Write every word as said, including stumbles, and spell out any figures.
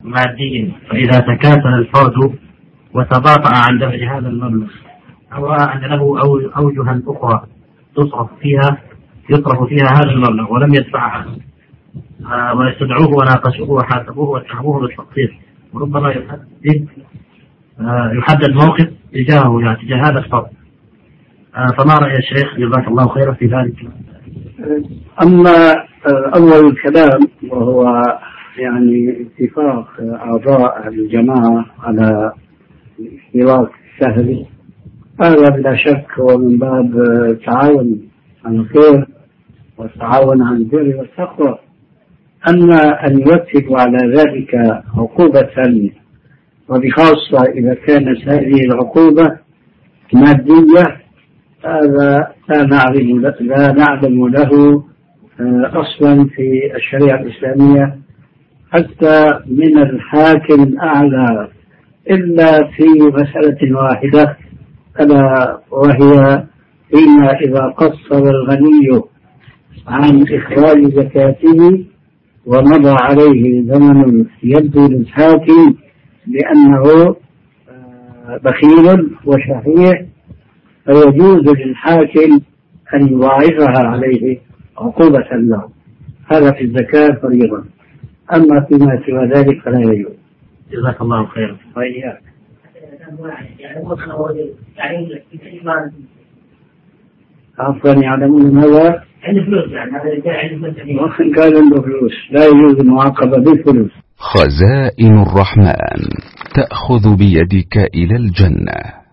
مادي، فإذا تكاثر الفرد وتباطأ عن دفع هذا المبلغ أو رأى أن له أوجها أخرى تصرف فيها يصرف فيها هذا المبلغ ولم يدفعها، آه ويستدعوه وناقشوه وحاسبوه واتهموه بالتقصير، وربما يحدد آه يحدد موقف تجاهه يعني تجاه هذا الفرد. آه فما رأي الشيخ جزاك الله خيرا في ذلك؟ أما أول الكلام وهو يعني اتفاق أعضاء الجماعة على اشتراك سهل، هذا بلا شك هو من باب التعاون على الخير والتعاون على البر والتقوى. أما أن يرتب على ذلك عقوبة وبخاصة إذا كانت هذه العقوبة مادية، هذا لا نعلم لا نعلم له أصلا في الشريعة الإسلامية حتى من الحاكم الأعلى، إلا في مسألة واحدة، ألا وهي فيما إذا قصر الغني عن إخراج زكاته ومضى عليه زمن يبدو للحاكم بأنه بخيل وشحيح، فيجوز للحاكم أن يضاعفها عليه عقوبة له. هذا في الزكاة فريضة، أما فيما سوى ذلك فلا يجوز. جزاك الله خيرا. وإياك. عفوا يعلمون ماذا؟ عنده فلوس يعني هذا وإن كان عنده فلوس لا يجوز المعاقبة بالفلوس. خزائن الرحمن تأخذ بيدك إلى الجنة.